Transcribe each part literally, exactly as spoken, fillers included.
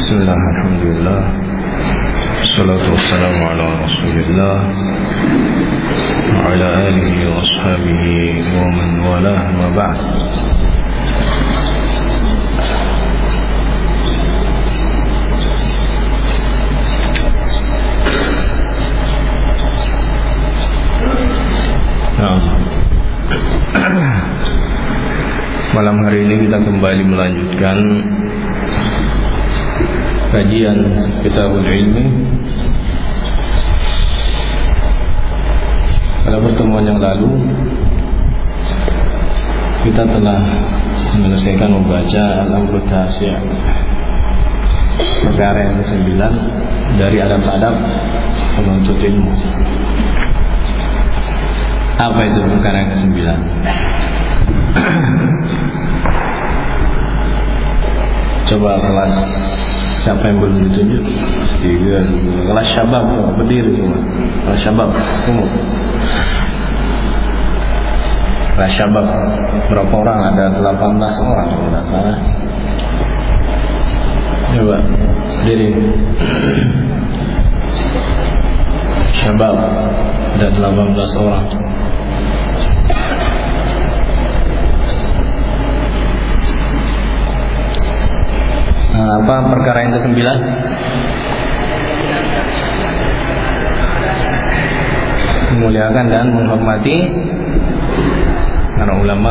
Bismillah, alhamdulillah, salatu wassalamu ala rasulillah wa ala alihi wa ashabihi wa man walah, ma ba'd. Nah, malam hari ini kita kembali melanjutkan kajian Kitabul Ilmi. Pada pertemuan yang lalu kita telah menyelesaikan membaca Al-Amru Tasi', perkara yang kesembilan dari adab-adab penuntut ilmu. Apa itu perkara yang kesembilan? Coba kelas siapa yang belum ditunjuk? Tiga, kelas syabab, berdiri semua. Kelas syabab, tunggu. Kelas syabab berapa orang? Ada delapan belas orang kalau tidak salah. Coba berdiri. Syabab ada delapan belas orang. Nah, apa perkara yang kesembilan? Memuliakan dan menghormati para ulama.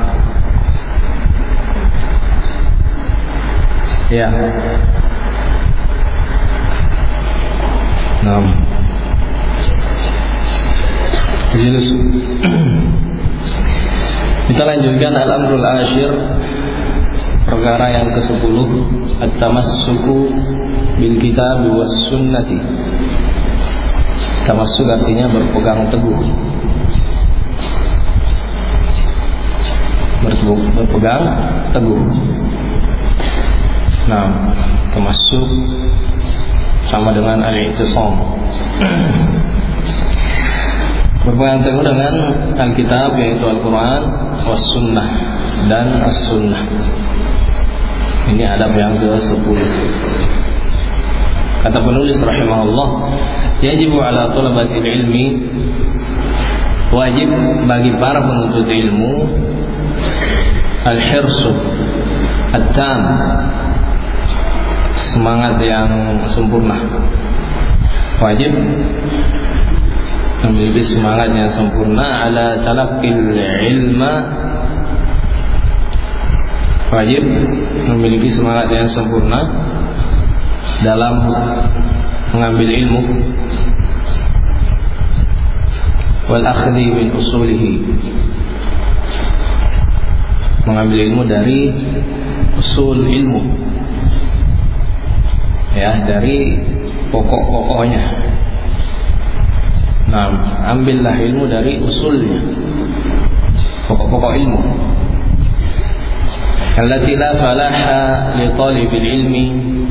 Ya. Nah, Jilus. Kita lanjutkan Al-Amrul Ashir, perkara yang kesepuluh, at-tamassuku bil kitab was sunnati. Tamassuk artinya berpegang teguh. Berpegang teguh. Nah, tamassuk sama dengan al-i'tisam. Berpegang teguh dengan Alkitab, yaitu Al-Quran, was sunnah dan as-sunnah. Ini adab yang ke sepuluh. Kata penulis rahimahullah, yajibu ala thalabatil ilmi, wajib bagi para penuntut ilmu, al-hirsu at-tam, semangat yang sempurna. Wajib memiliki semangat yang sempurna ala talaqqil ilma, wajib memiliki semangat yang sempurna dalam mengambil ilmu, wal akhdhi min usulihi, mengambil ilmu dari usul ilmu, ya, dari pokok-pokoknya. Nah, ambillah ilmu dari usulnya, pokok-pokok ilmu. Allati la falaha li talibil ilmi,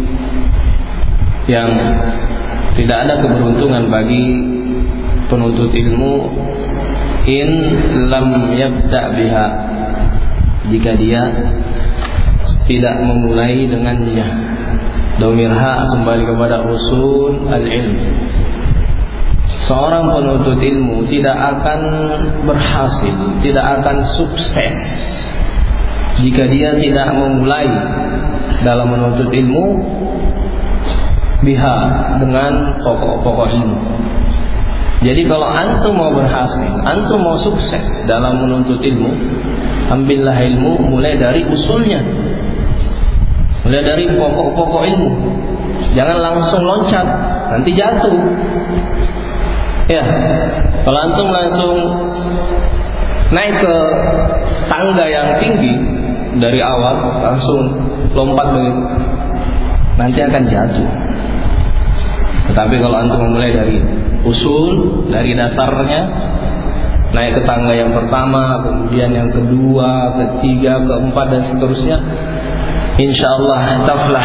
yang tidak ada keberuntungan bagi penuntut ilmu, in lam yabda biha, jika dia tidak memulai dengannya. Domirha kembali kepada usul al-ilm. Seorang penuntut ilmu tidak akan berhasil, tidak akan sukses jika dia tidak memulai dalam menuntut ilmu biha, dengan pokok-pokok ilmu. Jadi kalau antum mau berhasil, antum mau sukses dalam menuntut ilmu, ambillah ilmu mulai dari usulnya, mulai dari pokok-pokok ilmu. Jangan langsung loncat, nanti jatuh. Ya, kalau antum langsung naik ke tangga yang tinggi dari awal, langsung lompat begitu, nanti akan jatuh. Tetapi kalau antum mulai dari usul, dari dasarnya, naik ke tangga yang pertama, kemudian yang kedua, ketiga, keempat, dan seterusnya, insyaallah taflah,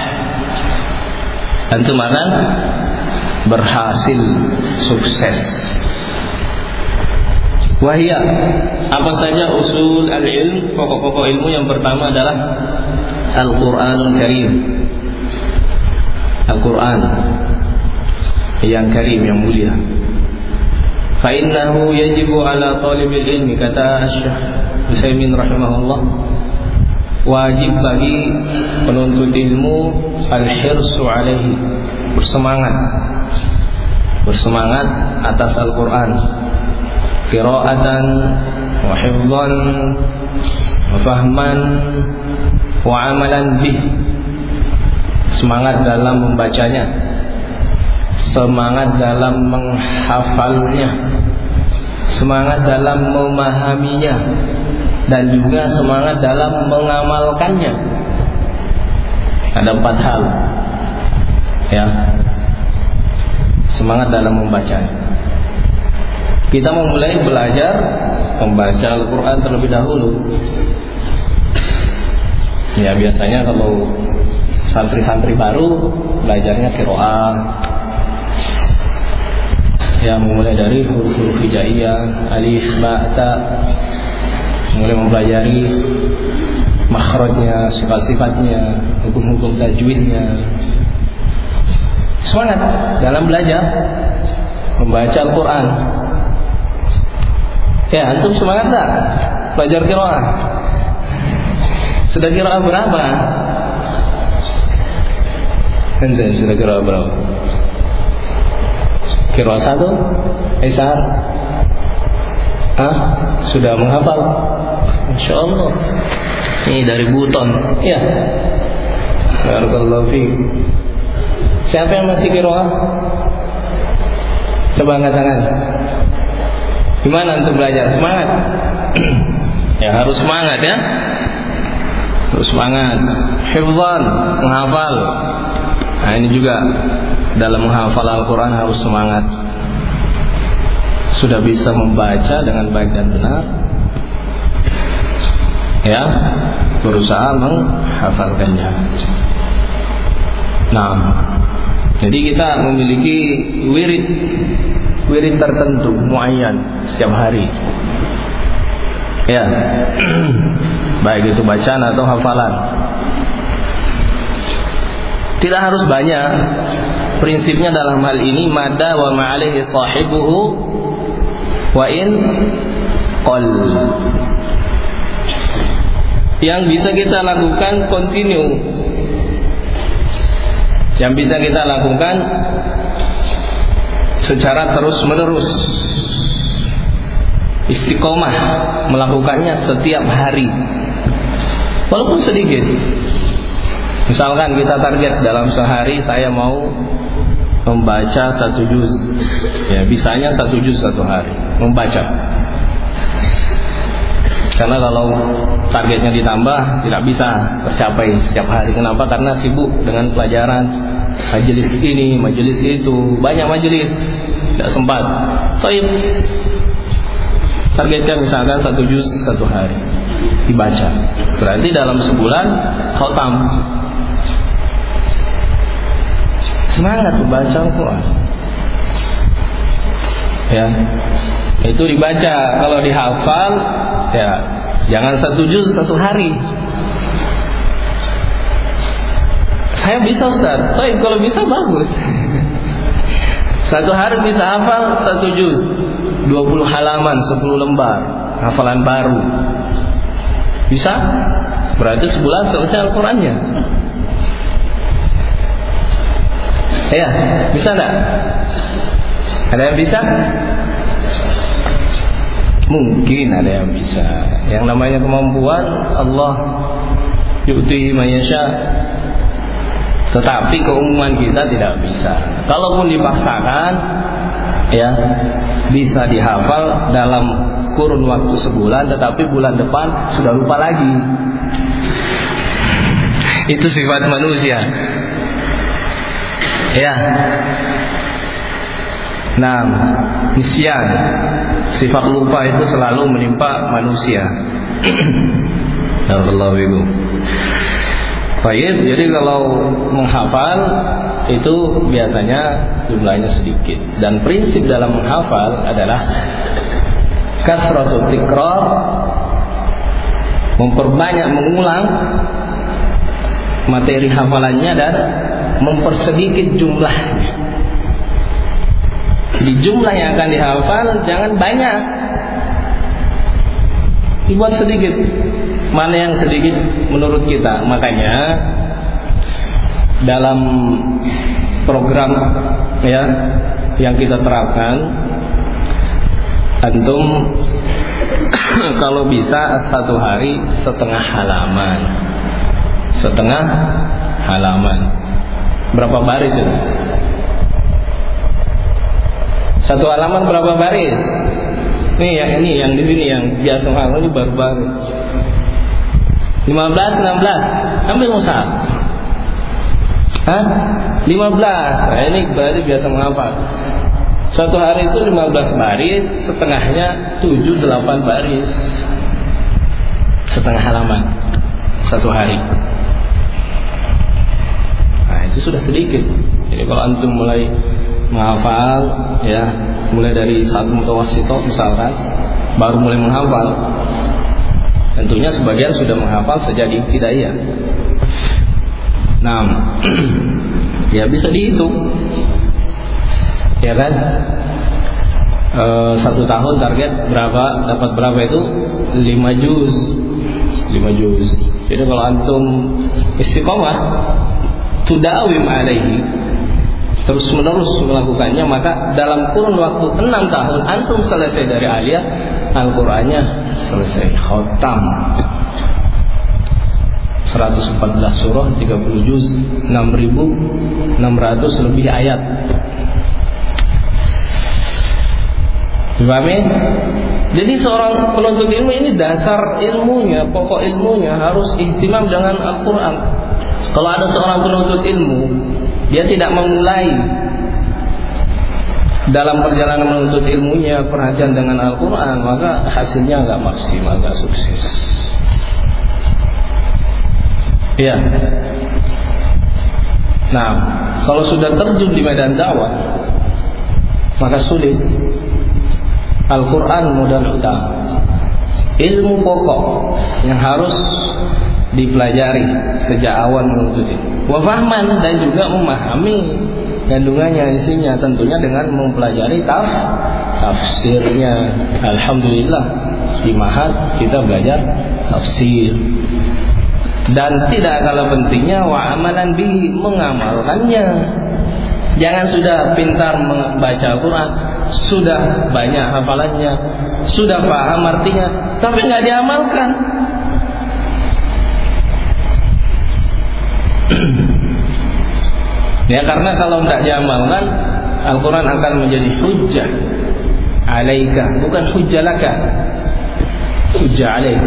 antum akan berhasil, sukses. Wahia, apa saja usul al-ilm, pokok-pokok ilmu? Yang pertama adalah Al-Quranul Karim, Al-Quran yang karim, yang mulia. Fa innahu yajibu ala talibil ilmi, kata Syekh Utsaimin rahimahullah, wajib bagi penuntut ilmu al-hirsu alaihi, bersemangat bersemangat atas Al-Quran, qiraatan wa hifdhan wa fahman wa amalan bih, semangat dalam membacanya, semangat dalam menghafalnya, semangat dalam memahaminya, dan juga semangat dalam mengamalkannya. Ada empat hal, ya. Semangat dalam membacanya. Kita memulai belajar membaca Al-Quran terlebih dahulu. Ya, biasanya kalau santri-santri baru belajarnya qiraah, ya, memulai dari huruf-huruf hijaiyah, alif, ba, ta, mulai mempelajari makhrajnya, sifat-sifatnya, hukum-hukum tajwidnya. Semangat dalam belajar membaca Al-Quran. Ya, antum semangat tak belajar qiraah? Sudah qiraah berapa? Ente sudah qiraah berapa? Qiraah satu, Isar, ah, sudah menghafal. Insya Allah. Ini dari Buton. Ya. Barakallahu fiik. Siapa yang masih qiraah? Coba angkat tangan. Gimana untuk belajar? Semangat. Ya, harus semangat ya. Harus semangat. Hifdzan, menghafal. Nah, ini juga dalam menghafal Al-Quran harus semangat. Sudah bisa membaca dengan baik dan benar, ya, berusaha menghafalkannya. Nah, jadi kita memiliki wirid wirid tertentu, muayyan setiap hari, ya. Baik itu bacaan atau hafalan. Tidak harus banyak. Prinsipnya dalam hal ini mada wa ma'alihi sahibuhu wa in qal. Yang bisa kita lakukan continue, yang bisa kita lakukan secara terus menerus, istiqomah melakukannya setiap hari, walaupun sedikit. Misalkan kita target dalam sehari saya mau membaca satu juz, ya bisanya satu juz satu hari membaca. Karena kalau targetnya ditambah tidak bisa tercapai setiap hari. Kenapa? Karena sibuk dengan pelajaran, majelis ini, majelis itu, banyak majelis, tidak sempat. Soib, targetnya misalkan satu juz satu hari dibaca. Berarti dalam sebulan khatam. Semangat membaca Al-Quran. Ya, itu dibaca. Kalau dihafal, ya jangan satu juz satu hari. Saya bisa, Ustaz. Baik, kalau bisa bagus. Satu hari bisa hafal satu juz, dua puluh halaman, sepuluh lembar, hafalan baru. Bisa? Berarti sebulan selesai Al-Qurannya. Ya, bisa enggak? Ada yang bisa? Mungkin ada yang bisa. Yang namanya kemampuan Allah yu'tihi man yasha. Tetapi keumuman kita tidak bisa. Kalaupun dipaksakan, ya bisa dihafal dalam kurun waktu sebulan, tetapi bulan depan sudah lupa lagi. Itu sifat manusia. Ya. Nah, nisyan, sifat lupa itu selalu menimpa manusia. Allahu Akbar. Baik, jadi kalau menghafal itu biasanya jumlahnya sedikit. Dan prinsip dalam menghafal adalah kasratul tikrar, memperbanyak mengulang materi hafalannya dan mempersedikit jumlahnya. Jadi jumlah yang akan dihafal jangan banyak, dibuat sedikit. Mana yang sedikit menurut kita? Makanya dalam program ya yang kita terapkan, antum kalau bisa satu hari setengah halaman, setengah halaman. Berapa baris itu? Satu halaman berapa baris? Nih yang ini yang di sini yang biasa halaman ini baru baris. lima belas, enam belas, ambil mushaf. Hah? lima belas. Nah, ini berarti biasa menghafal. Satu hari itu lima belas baris, setengahnya tujuh delapan baris. Setengah halaman satu hari. Nah, itu sudah sedikit. Jadi kalau antum mulai menghafal ya, mulai dari satu mutawassithah misalkan, baru mulai menghafal. Tentunya sebagian sudah menghafal sejak di ibtidaiyah. Nah, ya bisa dihitung, ya kan? E, satu tahun target berapa? Dapat berapa itu? Lima juz, lima juz. Jadi kalau antum istiqomah, tudawim alaihi, terus menerus melakukannya, maka dalam kurun waktu enam tahun antum selesai dari aliyah, Al-Qur'annya selesai, khatam. seratus empat belas surah, tiga puluh juz, enam ribu enam ratus lebih ayat. Dipahami? Jadi seorang penuntut ilmu ini dasar ilmunya, pokok ilmunya harus ihtimam dengan Al-Qur'an. Kalau ada seorang penuntut ilmu, dia tidak memulai dalam perjalanan menuntut ilmunya perhatian dengan Al-Quran, maka hasilnya nggak maksimal, nggak sukses. Ya. Nah, kalau sudah terjun di medan dakwah, maka sulit. Al-Quran modal utama, ilmu pokok yang harus dipelajari sejak awal menuntut ilmu. Wa fahman, dan juga memahami kandungannya, isinya, tentunya dengan mempelajari taf, tafsirnya. Alhamdulillah di Mahad kita belajar tafsir, dan tidak kalah pentingnya wa amalan bihi, mengamalkannya. Jangan sudah pintar membaca Al-Quran, sudah banyak hafalannya, sudah paham artinya, tapi nggak diamalkan. Ya, karena kalau tidak diamalkan, Al-Quran akan menjadi hujjah alaika, bukan hujjah laka, hujjah alaika.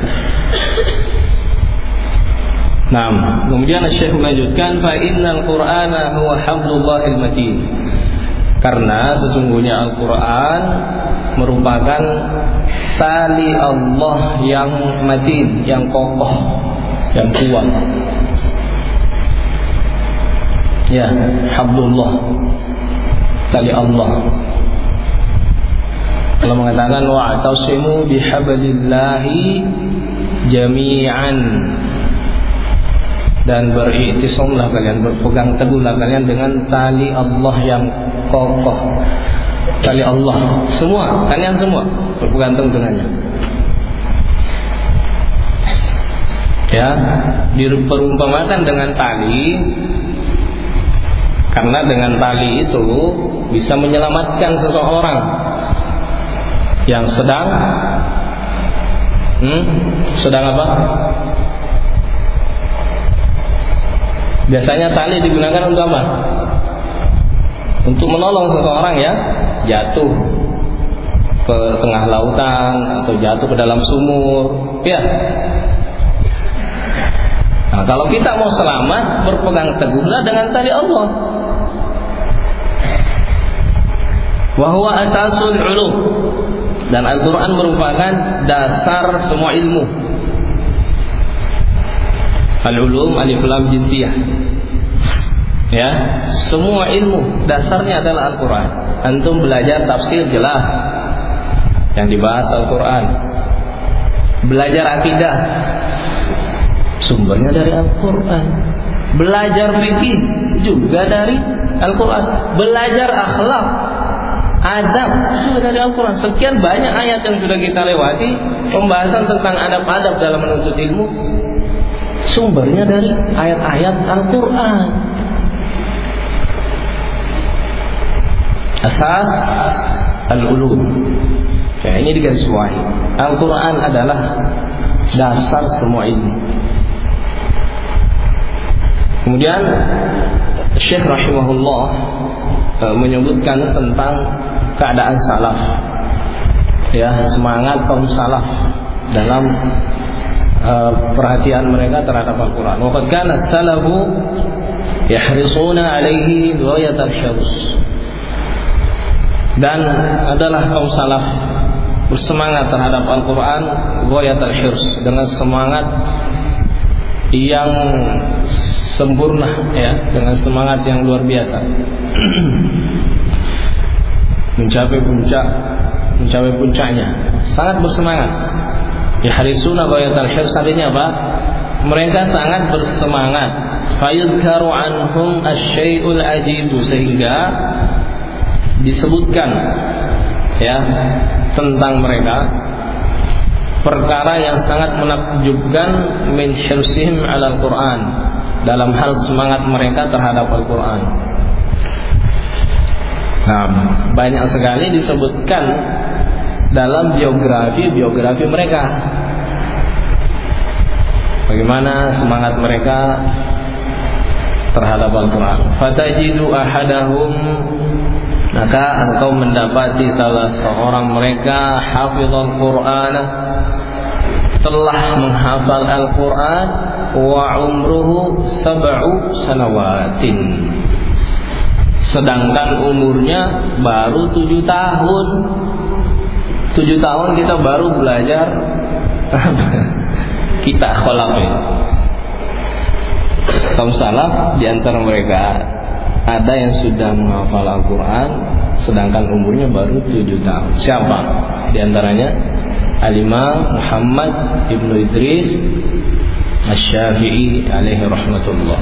Nah, kemudian Syekh melanjutkan, fa innal Qur'ana huwa hablullahil matin, karena sesungguhnya Al-Quran merupakan tali Allah yang matin, yang kokoh, yang kuat. Ya, hablullah, tali Allah. Allah mengatakan wa'tasimu bihablillahi jami'an, dan beriktisamlah kalian, berpegang teguhlah kalian dengan tali Allah yang kokoh. Tali Allah, semua, kalian semua berpegang teguh dengannya. Ya, diperumpamakan dengan tali, karena dengan tali itu bisa menyelamatkan seseorang yang sedang hmm, sedang apa? Biasanya tali digunakan untuk apa? Untuk menolong seseorang yang jatuh ke tengah lautan atau jatuh ke dalam sumur, ya. Nah, kalau kita mau selamat, berpegang teguhlah dengan tali Allah. Wa huwa asasul ulum, dan Al-Quran merupakan dasar semua ilmu. Al-ulum alif lam jinsiyah. Ya, semua ilmu dasarnya adalah Al-Quran. Antum belajar tafsir jelas, yang dibahas Al-Quran. Belajar akidah, sumbernya dari Al-Quran. Belajar fikih, juga dari Al-Quran. Belajar akhlak, adab juga dari Al-Quran. Sekian banyak ayat yang sudah kita lewati, pembahasan tentang adab-adab dalam menuntut ilmu, sumbernya dari ayat-ayat Al-Quran. Asas al-ulum. Ya, ini digarisbawahi. Al-Quran adalah dasar semua ilmu. Kemudian Syekh rahimahullah e, menyebutkan tentang keadaan salaf, ya, semangat kaum salaf dalam e, perhatian mereka terhadap Al-Quran. Wa qad kana as-salafu yahrisuna 'alaihi ghayatal hirs. Dan adalah kaum salaf bersemangat terhadap Al-Quran ghayatal hirs, dengan semangat yang sempurna, ya, dengan semangat yang luar biasa. mencapai puncak, mencapai puncaknya, sangat bersemangat. Yahrisuna ghayatal hirs, artinya apa? Mereka sangat bersemangat. Fayudkaru anhum asy-syai'ul ajib, sehingga disebutkan, ya, tentang mereka perkara yang sangat menakjubkan, min hirsihim 'alal Qur'an, dalam hal semangat mereka terhadap Al-Quran. Nah, banyak sekali disebutkan dalam biografi-biografi mereka, bagaimana semangat mereka terhadap Al-Quran. Fatajidu ahadahum, maka engkau mendapati salah seorang mereka hafizul Qur'an, telah menghafal Al-Quran, wa umruhu sab'u sanawatin, sedangkan umurnya baru tujuh tahun. Tujuh tahun kita baru belajar kita kholaf. Kaum salaf di antara mereka ada yang sudah menghafal Al-Quran sedangkan umurnya baru tujuh tahun. Siapa di antaranya? Al-Imam Muhammad Ibnu Idris Asy-Syafi'i alaihi rahmatullah.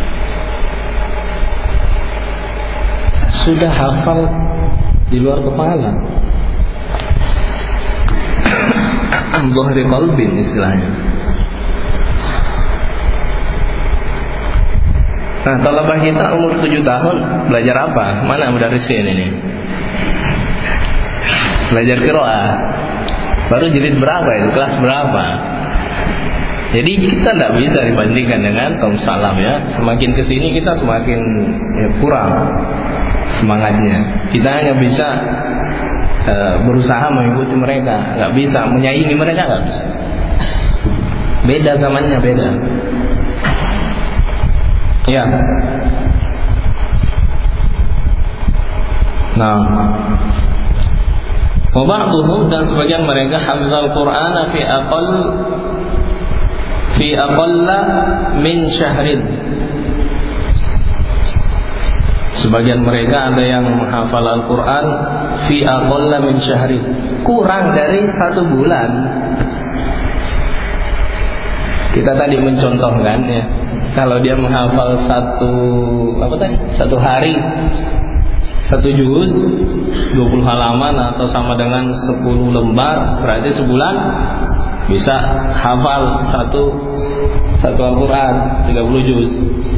Sudah hafal di luar kepala, dhahri qalbin istilahnya. Nah, talabah kita umur tujuh tahun belajar apa? Mana mudarrisin ini? Belajar qiraah. Baru jilid berapa itu? Kelas berapa? Jadi kita tidak bisa dibandingkan dengan kaum salaf, ya. Semakin kesini kita semakin, ya, kurang semangatnya. Kita hanya bisa e, berusaha mengikuti mereka, nggak bisa menyaingi mereka, nggak bisa. Beda zamannya, beda. Ya. Nah, wa ba'dhum, dan sebagian mereka hafizal Qur'an fi aqall fi aqalla min syahrin. Sebagian mereka ada yang menghafal Al-Qur'an fi aqalla min syahrin, kurang dari satu bulan. Kita tadi mencontohkan, ya, kalau dia menghafal satu apa tadi? Satu hari satu juz dua puluh halaman atau sama dengan sepuluh lembar, berarti sebulan bisa hafal satu satu Al-Quran tiga puluh juz.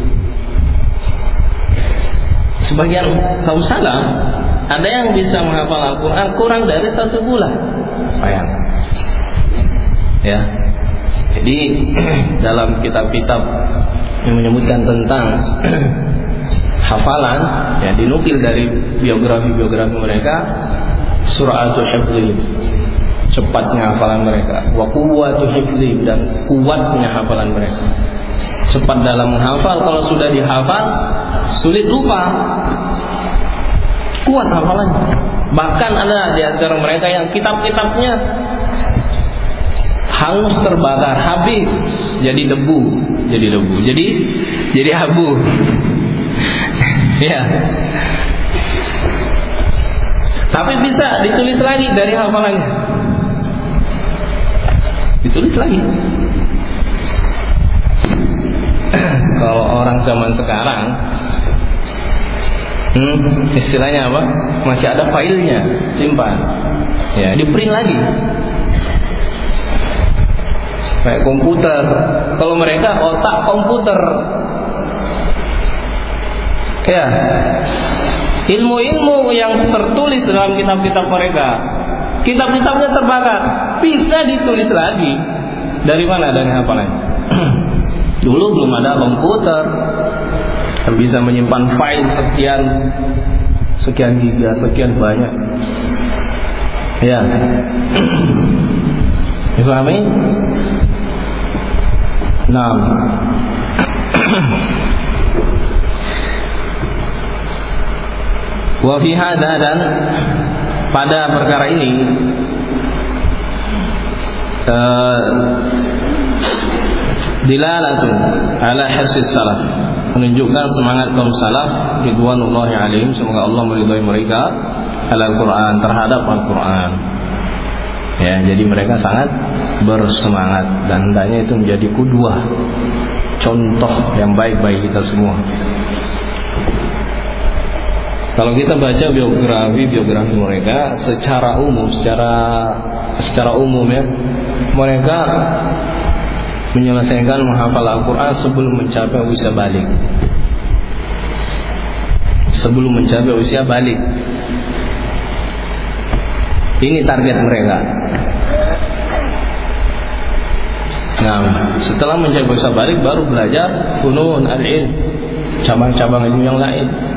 Sebagian kaum salaf ada yang bisa menghafal Al-Quran kurang dari satu bulan. Sayang, ya. Jadi dalam kitab-kitab yang menyebutkan tentang hafalan, ya, dinukil dari biografi-biografi mereka, sur'atul hifdzi, cepatnya hafalan mereka, wa quwwatul hifdzi, dan kuatnya hafalan mereka. Cepat dalam menghafal, kalau sudah dihafal sulit lupa, kuat hafalannya. Bahkan ada di antara mereka yang kitab-kitabnya hangus, terbakar, habis, jadi debu, jadi debu, jadi jadi abu. Ya. Tapi bisa ditulis lagi dari hafalannya. Ditulis lagi. Kalau orang zaman sekarang Hmm, istilahnya apa? Masih ada filenya, simpan. Ya, di print lagi. Kayak komputer. Kalau mereka otak komputer. Ya. Ilmu-ilmu yang tertulis dalam kitab-kitab mereka, kitab-kitabnya terbakar, bisa ditulis lagi. Dari mana adanya hafalannya? Dulu belum ada komputer yang bisa menyimpan file sekian sekian giga, sekian banyak. Ya. Dipahami? Nah. Wa fi hadza, dan pada perkara ini uh, dilalatun ala hirsis salaf, menunjukkan semangat kaum salaf ridwanullahi alaihim, semoga Allah meridhai mereka, al-Qur'an, terhadap Al-Qur'an. Ya, jadi mereka sangat bersemangat dan hendaknya itu menjadi qudwah, contoh yang baik bagi kita semua. Kalau kita baca biografi biografi mereka secara umum, secara secara umum ya, mereka menyelesaikan menghafal Al-Quran sebelum mencapai usia balik. Sebelum mencapai usia balik. Ini target mereka. Nah, setelah mencapai usia balik baru belajar funun al-ilm, cabang-cabang ilmu yang lain.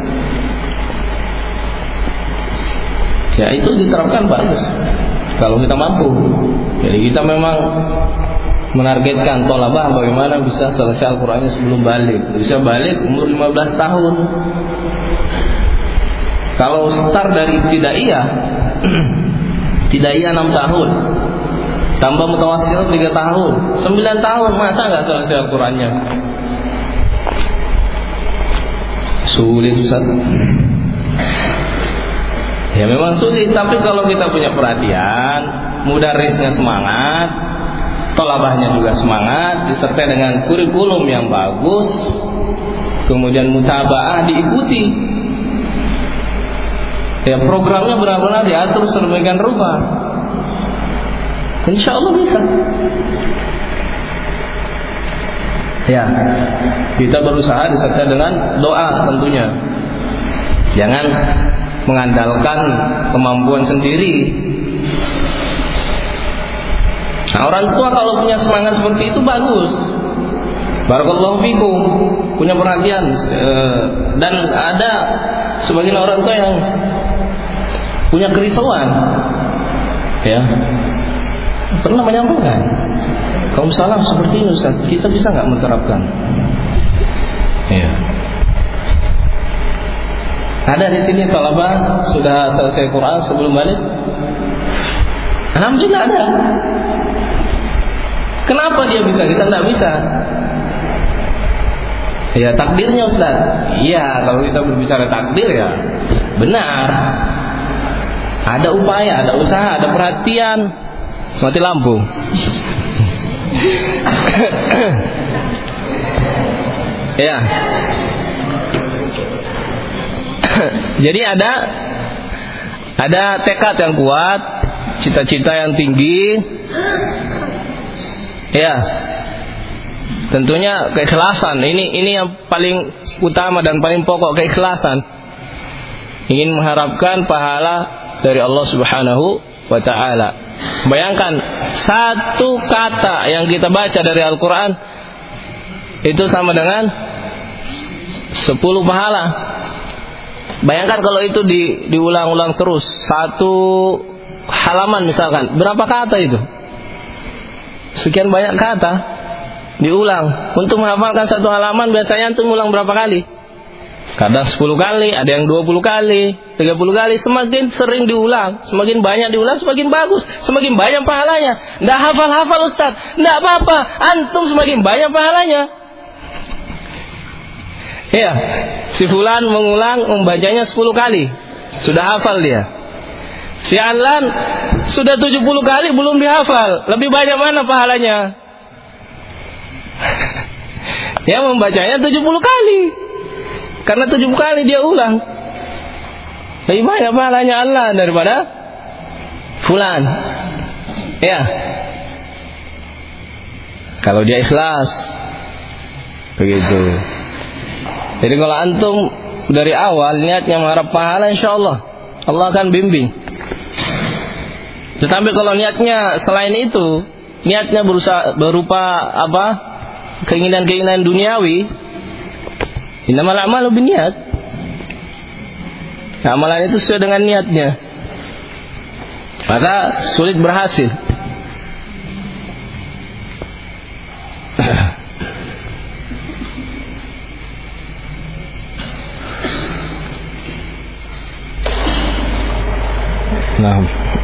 Ya, itu diterapkan bagus kalau kita mampu. Jadi kita memang menargetkan tolabah bagaimana bisa selesai Al-Qur'annya sebelum balik. Bisa balik umur lima belas tahun. Kalau start dari ibtidaiyah, ibtidaiyah enam tahun, tambah mutawassil tiga tahun, sembilan tahun, masa nggak selesai Al-Qur'annya? Sulit, Ustaz. Ya memang sulit, tapi kalau kita punya perhatian, mudarisnya semangat, tolabahnya juga semangat, disertai dengan kurikulum yang bagus, kemudian mutabaah diikuti. Ya, programnya benar-benar diatur sedemikian rupa, insya Allah bisa. Ya, kita berusaha disertai dengan doa tentunya. Jangan mengandalkan kemampuan sendiri. Nah, orang tua kalau punya semangat seperti itu bagus. Barakallahu fikum, punya perhatian. Dan ada sebagian orang tua yang punya kerisauan, ya, pernah menyampaikan, kaum salaf seperti ini Ustaz, kita bisa nggak menerapkan? Ya. Ada di sini talabah sudah selesai Quran sebelum balik? Alhamdulillah ada. Kenapa dia bisa, kita tidak bisa? Ya takdirnya Ustaz. Iya, kalau kita berbicara takdir ya benar. Ada upaya, ada usaha, ada perhatian. Mati lampu. Ya. Jadi ada ada tekad yang kuat, cita-cita yang tinggi, ya. Tentunya keikhlasan. Ini ini yang paling utama dan paling pokok, keikhlasan. Ingin mengharapkan pahala dari Allah Subhanahu wa taala. Bayangkan satu kata yang kita baca dari Al-Qur'an itu sama dengan sepuluh pahala. Bayangkan kalau itu di, diulang-ulang terus, satu halaman misalkan, berapa kata itu? Sekian banyak kata diulang. Untuk menghafalkan satu halaman biasanya antum ulang berapa kali? Kadang sepuluh kali, ada yang dua puluh kali, tiga puluh kali. Semakin sering diulang, semakin banyak diulang, semakin bagus, semakin banyak pahalanya. Nggak hafal-hafal Ustaz, nggak apa-apa, antum semakin banyak pahalanya. Ya, si fulan mengulang membacanya sepuluh kali, sudah hafal dia. Si Alan sudah tujuh puluh kali belum dihafal, lebih banyak mana pahalanya? Dia membacanya tujuh puluh kali, karena tujuh puluh kali dia ulang. Lebih banyak pahalanya Allah daripada fulan. Ya. Kalau dia ikhlas. Begitu. Jadi kalau antum dari awal niatnya mengharap pahala, insyaallah Allah akan bimbing. Tetapi kalau niatnya selain itu, niatnya berusaha, berupa apa? Keinginan-keinginan duniawi, innamal a'malu binniyat. Amalan itu sesuai dengan niatnya, maka sulit berhasil. Nah,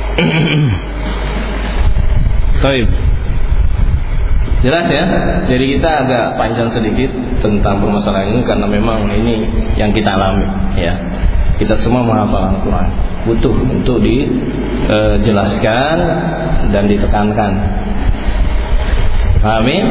baik, jelas ya. Jadi kita agak panjang sedikit tentang permasalahan ini karena memang ini yang kita alami, ya. Kita semua menghafal Al-Quran, butuh untuk dijelaskan dan ditekankan. Amin.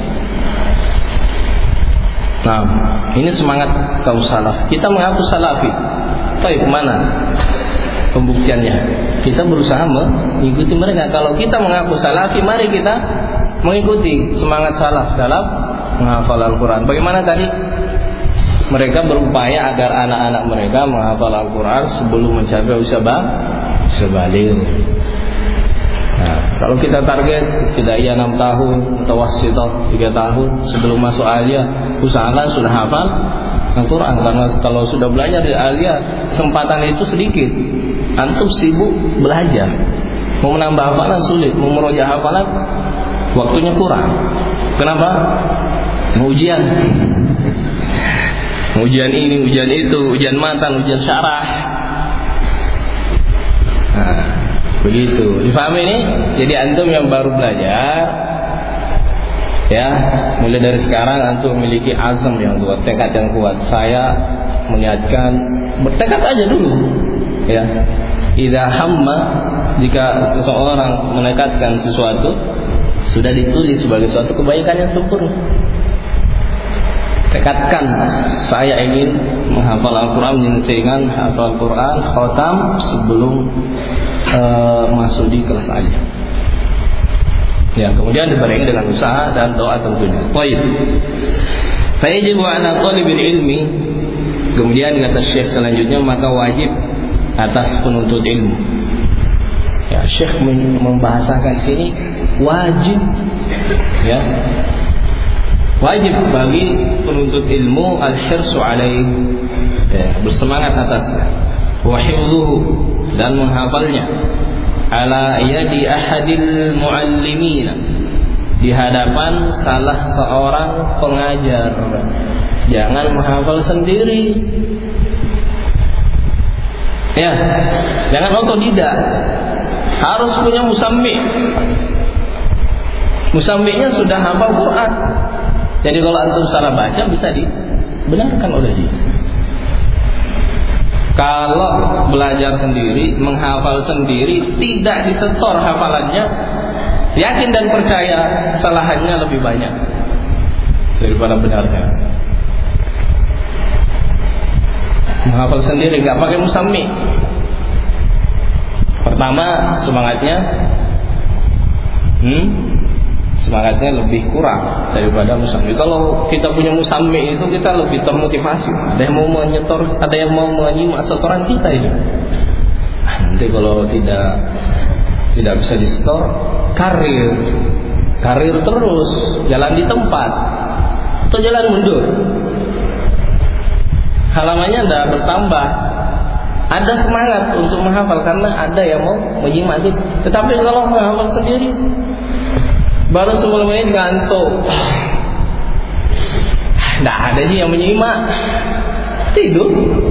Nah, ini semangat kaum salaf. Kita mengaku salafi. Tapi kemana pembuktiannya? Kita berusaha mengikuti mereka. Kalau kita mengaku salafi, mari kita mengikuti semangat salaf dalam menghafal Al-Quran. Bagaimana tadi? Mereka berupaya agar anak-anak mereka menghafal Al-Quran sebelum mencapai usia baligh. Nah, kalau kita target tidak ia enam tahun, mutawassithah tiga tahun, sebelum masuk aliyah usahakan sudah hafal Al-Quran. Karena kalau sudah belajar di aliyah, kesempatan itu sedikit. Antum sibuk belajar, mau menambah hafalan sulit, mau meroja hafalan waktunya kurang. Kenapa? Ujian. Ujian ini, ujian itu, ujian matan, ujian syarah. Nah, begitu. Difahami ini? Jadi antum yang baru belajar, ya, mulai dari sekarang antum memiliki azam yang kuat, tekad yang kuat. Saya mengingatkan, bertekad aja dulu, ya. Idza hamma, jika seseorang menekadkan sesuatu, sudah ditulis sebagai suatu kebaikan yang sempurna. Tekadkan, saya ingin menghafal Al-Quran, menyelesaikan hafal Al-Quran khatam sebelum uh, masuk di kelas aja. Ya, kemudian dibarengi dengan usaha dan doa tentunya. Baik. Fayajibu ala thalibil ilmi. Kemudian kata Syekh selanjutnya, maka wajib atas penuntut ilmu. Ya, Syekh membahasakan sini wajib, ya. Wajib bagi penuntut ilmu al-hirsu alaih, ya, bersemangat atasnya, wa hifdhuhu, dan menghafalnya, ala yadi ahadil muallimina, di hadapan salah seorang pengajar. Jangan menghafal sendiri, ya, jangan otodidak, harus punya musammi. Musamminya sudah hafal Quran. Jadi kalau antum salah baca bisa dibenarkan oleh dia. Kalau belajar sendiri, menghafal sendiri, tidak disetor hafalannya, yakin dan percaya kesalahannya lebih banyak daripada benarnya. Menghafal sendiri, nggak pakai musammi. Pertama, semangatnya, hmm, semangatnya lebih kurang daripada musammi. Kalau kita punya musammi itu kita lebih termotivasi. Ada yang mau menyetor, ada yang mau menyimak setoran kita ini. Nanti kalau tidak tidak bisa disetor, karir, karir terus, jalan di tempat atau jalan mundur. Halamannya tidak bertambah. Ada semangat untuk menghafal karena ada yang mau menyimak itu. Tetapi kalau menghafal sendiri, baru sepuluh menit ngantuk, tidak ada sih yang menyimak, tidur.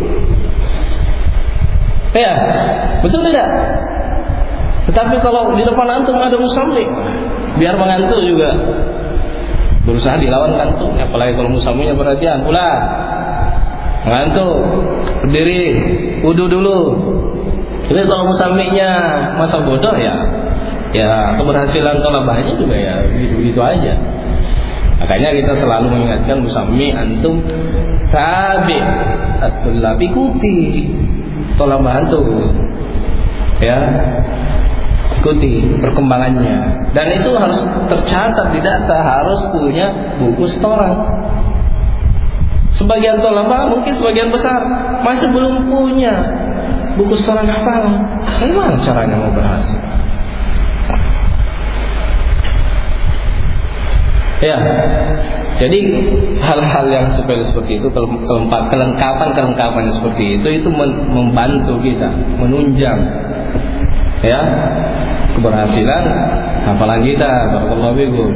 Ya, betul tidak? Tetapi kalau di depan antum ada musammi, biar mengantuk juga berusaha dilawan kantuk. Apalagi kalau musamminya perhatian, pulang mengantuk, berdiri, wudu dulu. Jadi kalau musamminya masa bodoh, ya ya keberhasilan tolabahnya juga ya begitu-begitu aja. Makanya kita selalu mengingatkan musammi antum tabi at-tullab, ikuti tolabah antum, ya, ikuti perkembangannya. Dan itu harus tercatat di data, harus punya buku setoran. Sebagian tolabah, mungkin sebagian besar masih belum punya buku setoran hafalan. Bagaimana caranya mau berhasil? Ya, jadi hal-hal yang sepele seperti itu, kelengkapan-kelengkapan seperti itu, itu membantu kita, menunjang, ya, keberhasilan hafalan kita. Barakallahu fikum.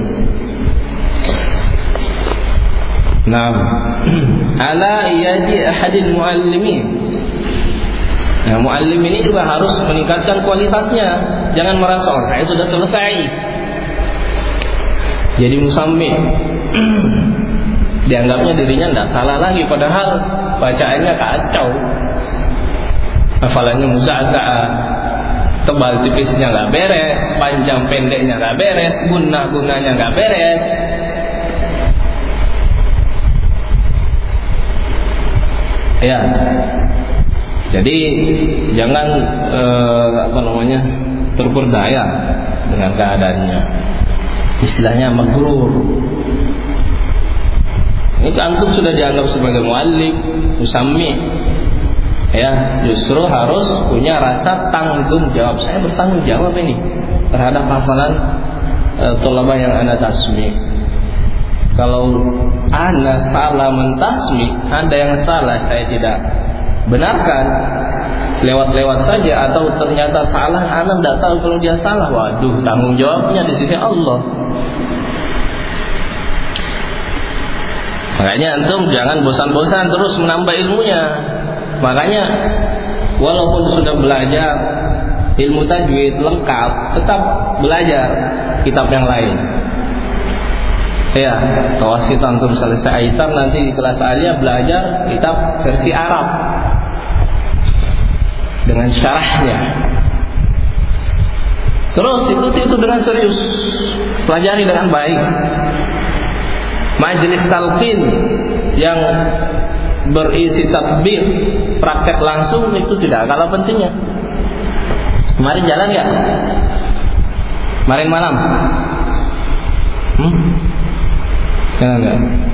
Nah, ala yadi ahadil muallimin. Nah, muallim ini juga harus meningkatkan kualitasnya. Jangan merasa, oh, saya sudah selesai jadi musammi, dianggapnya dirinya tidak salah lagi, padahal bacaannya kacau, hafalannya muza'za'ah, tebal tipisnya nggak beres, panjang pendeknya nggak beres, guna gunanya nggak beres. Ya, jadi jangan eh, apa namanya terperdaya dengan keadaannya. Istilahnya maghrur. Ini antum sudah dianggap sebagai muallim, musammi. Ya, justru harus punya rasa tanggung jawab. Saya bertanggung jawab ini terhadap hafalan e, tolabah yang ana tasmi. Kalau ana salah mentasmi, ada yang salah saya tidak benarkan, lewat-lewat saja, atau ternyata salah, ana tidak tahu kalau dia salah. Waduh, tanggung jawabnya di sisi Allah. Makanya antum jangan bosan-bosan terus menambah ilmunya. Makanya walaupun sudah belajar ilmu tajwid lengkap, tetap belajar kitab yang lain. Ya, tawasit antum selesai Aisar, nanti di kelas Aliyah belajar kitab versi Arab dengan syarahnya. Terus ikuti itu dengan serius, pelajari dengan baik. Majelis talqin yang berisi tadbir, praktek langsung, itu tidak kalah pentingnya. Kemarin jalan nggak? Kemarin malam? Hmm? Jalan nggak?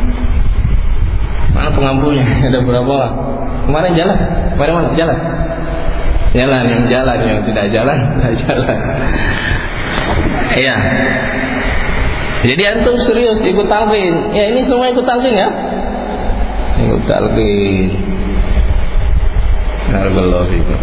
Mana pengampunya? Ada berapa orang? Kemarin jalan? Kemarin mana? Jalan? Jalan, yang jalan, yang tidak jalan, tidak jalan. Iya. Jadi antum serius ikut talqin. Ya, ini semua ikut talqin ya. Ikut talqin. Barakallahu fikum.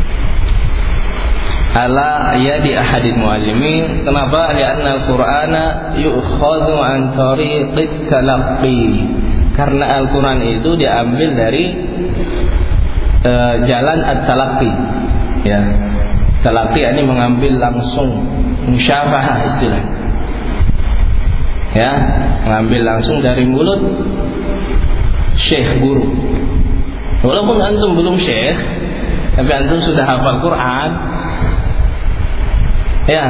Ala yadi ahadil muallimin. Kenapa? Li'anna al-Qur'ana yu'khadhu an tariqit talaqqi. Karena Al-Qur'an itu diambil dari uh, jalan at-talaqqi. Ya. Talaqqi ini mengambil langsung, musyafahah istilahnya. Ya, mengambil langsung dari mulut syekh guru. Walaupun antum belum syekh, tapi antum sudah hafal Quran. Ya.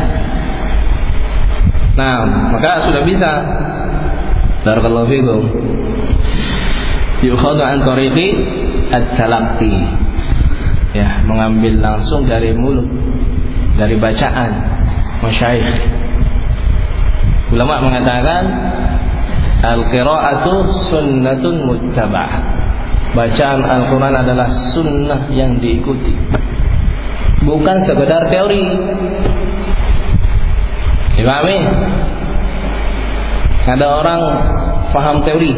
Nah, maka sudah bisa. Barakallahu fikum. Yukhadhu an tariqi at-talaqqi. Ya, mengambil langsung dari mulut, dari bacaan masyayikh. Ulama mengatakan al-qira'atu sunnatun muttaba'ah. Bacaan Al-Quran adalah sunnah yang diikuti, bukan sekedar teori. Dipahami? Ada orang paham teori,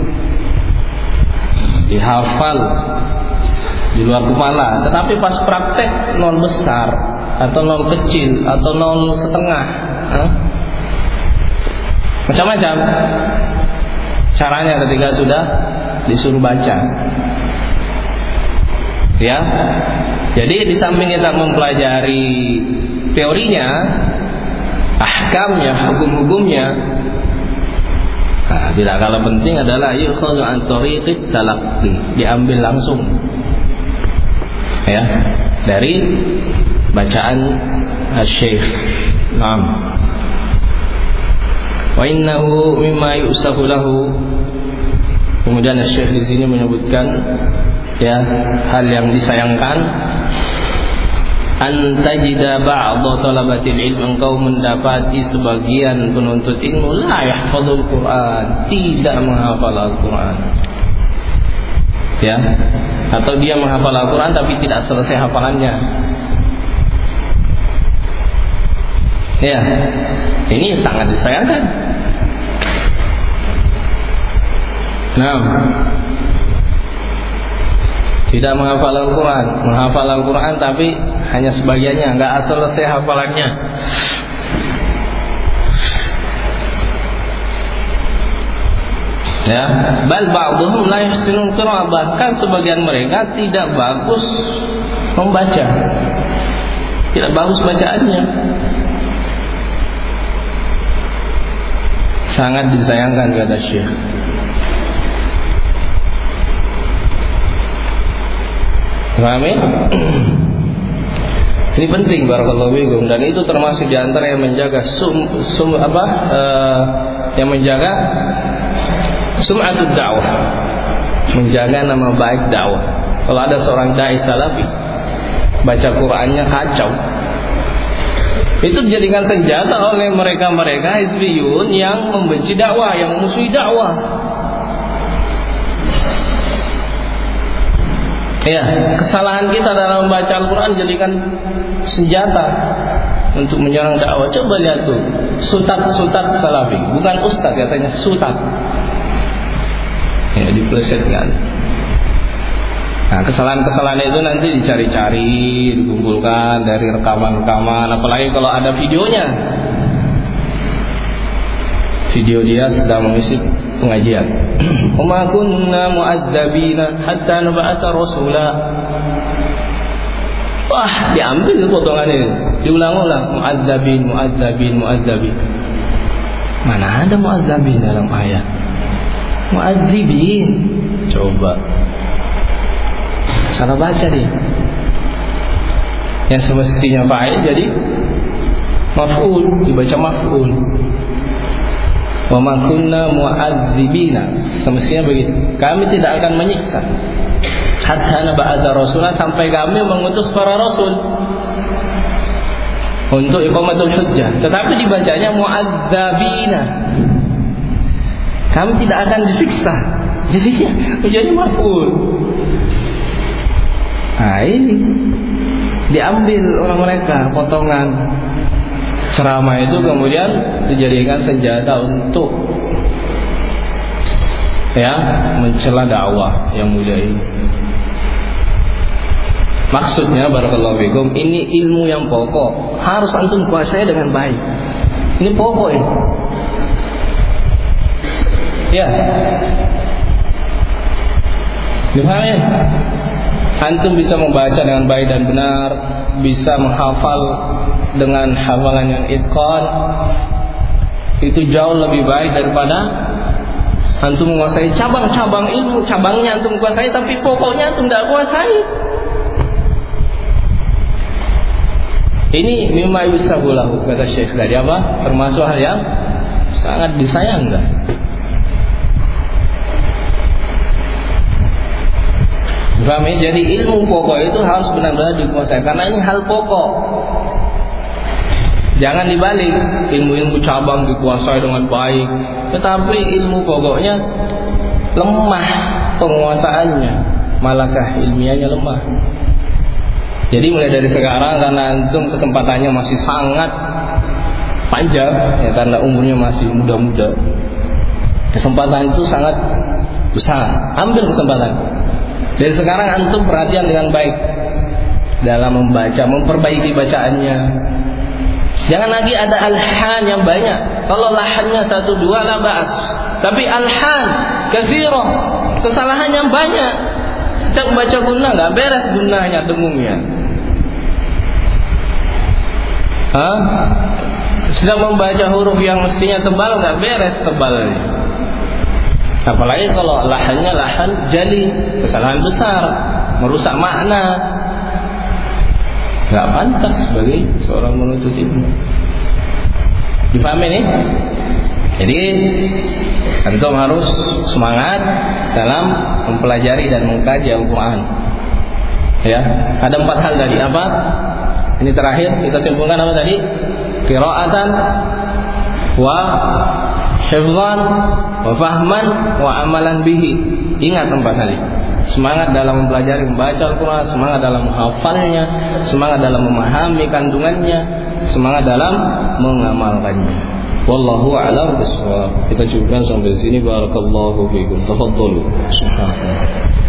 dihafal di luar kepala, tetapi pas praktek nol besar atau nol kecil atau nol setengah. Hah? Macam-macam caranya ketika sudah disuruh baca. Ya. Jadi di samping kita mempelajari teorinya, ahkamnya, hukum-hukumnya, nah, tidak kalah penting adalah yukhadhu an tariqit talaqqi, diambil langsung. Ya, dari bacaan asy-syekh. Naam. Wa innahu mimma yusafu lahu. Kemudian Syekh di sini menyebutkan ya, hal yang disayangkan antajida ba'dha talabatil ilm, engkau mendapati sebagian penuntut ilmu la yahfadzul Quran, tidak menghafal Al-Quran, ya, atau dia menghafal Al-Quran tapi tidak selesai hafalannya. Ya, ini sangat disayangkan. Nah, tidak menghafal Al-Quran, menghafal Al-Quran tapi hanya sebagiannya, nggak selesai hafalannya. Ya, bal ba'dhum la yuhsinul qira'ah, bahkan sebagian mereka tidak bagus membaca, tidak bagus bacaannya. Sangat disayangkan, kata Syekh. Paham ya? Ini penting, barakallahu fikum, dan itu termasuk di antara yang menjaga sum, sum apa? Uh, yang menjaga sum'atud dakwah, menjaga nama baik dakwah. Kalau ada seorang dai salafi baca Qur'annya kacau, itu dijadikan senjata oleh mereka-mereka hizbiyun yang membenci dakwah, yang memusuhi dakwah. Ya, kesalahan kita dalam membaca Al-Quran jadikan senjata untuk menyerang dakwah. Coba lihat tuh, sutat-sutat salafi, bukan ustaz katanya, sutat. Ya, diplesetkan. Nah, kesalahan-kesalahan itu nanti dicari-cari, dikumpulkan dari rekaman-rekaman, apalagi kalau ada videonya. Video dia sedang mengisi pengajian. Wa kunna mu'adzabina hatta nab'atha rasula. Wah, diambil potongan ini, diulang-ulang, mu'adzabin, mu'adzabin, mu'adzabin. Mana ada mu'adzabin dalam ayat? Mu'adzibin. Coba. Salah baca dia. Yang semestinya fa'il jadi maf'ul, dibaca maf'ul. Wa ma kunna mu'adzibina, semestinya begitu. Kami tidak akan menyiksa hatta nab'atha rasulah, sampai kami mengutus para rasul untuk iqamatul hujjah. Tetapi dibacanya mu'adzabina, kami tidak akan disiksa. Jadi menjadi maf'ul. Nah, ini diambil orang mereka potongan ceramah itu, kemudian dijadikan senjata untuk ya mencela dakwah yang mulia ini. Maksudnya, barakallahu fikum, ini ilmu yang pokok, harus antum kuasai dengan baik. Ini pokok ini. Ya, dipahami? Antum bisa membaca dengan baik dan benar, bisa menghafal dengan hafalan yang itqan, itu jauh lebih baik daripada antum menguasai cabang-cabang ilmu, cabangnya antum kuasai tapi pokoknya antum tidak kuasai. Ini mimma yusabulahu, kata Syekh tadi, apa? Termasuk hal yang sangat disayangkan. Paham ya? Jadi ilmu pokok itu harus benar-benar dikuasai, karena ini hal pokok. Jangan dibalik, ilmu-ilmu cabang dikuasai dengan baik, tetapi ilmu pokoknya lemah penguasaannya, malahkah ilmiahnya lemah. Jadi mulai dari sekarang, karena antum kesempatannya masih sangat panjang, ya, karena umurnya masih muda-muda, kesempatan itu sangat besar. Ambil kesempatan. Dari sekarang antum perhatian dengan baik dalam membaca, memperbaiki bacaannya. Jangan lagi ada alhan yang banyak. Kalau lahannya satu dua la ba'as, tapi alhan katsirah, kesalahan yang banyak. Setiap baca gunnah nggak beres gunnahnya, dengungnya. Hah? Sedang membaca huruf yang mestinya tebal nggak beres tebalnya. Apalagi kalau lahannya lahan jali, kesalahan besar, merusak makna, nggak pantas bagi seorang menuntut ilmu. Dipahami nih? Jadi antum harus semangat dalam mempelajari dan mengkaji Al-Quran. Ya, ada empat hal tadi. Apa? Ini terakhir kita simpulkan apa tadi? Qira'atan wa hifzan wa fahman wa amalan bihi. Ingat empat hal ini. Semangat dalam mempelajari membaca Al-Quran, semangat dalam menghafalnya, semangat dalam memahami kandungannya, semangat dalam mengamalkannya. Wallahu a'lam bishawab. Kita cukupkan sampai di sini. Barakallahu fiikum. Tafadhalu. Subhanallah.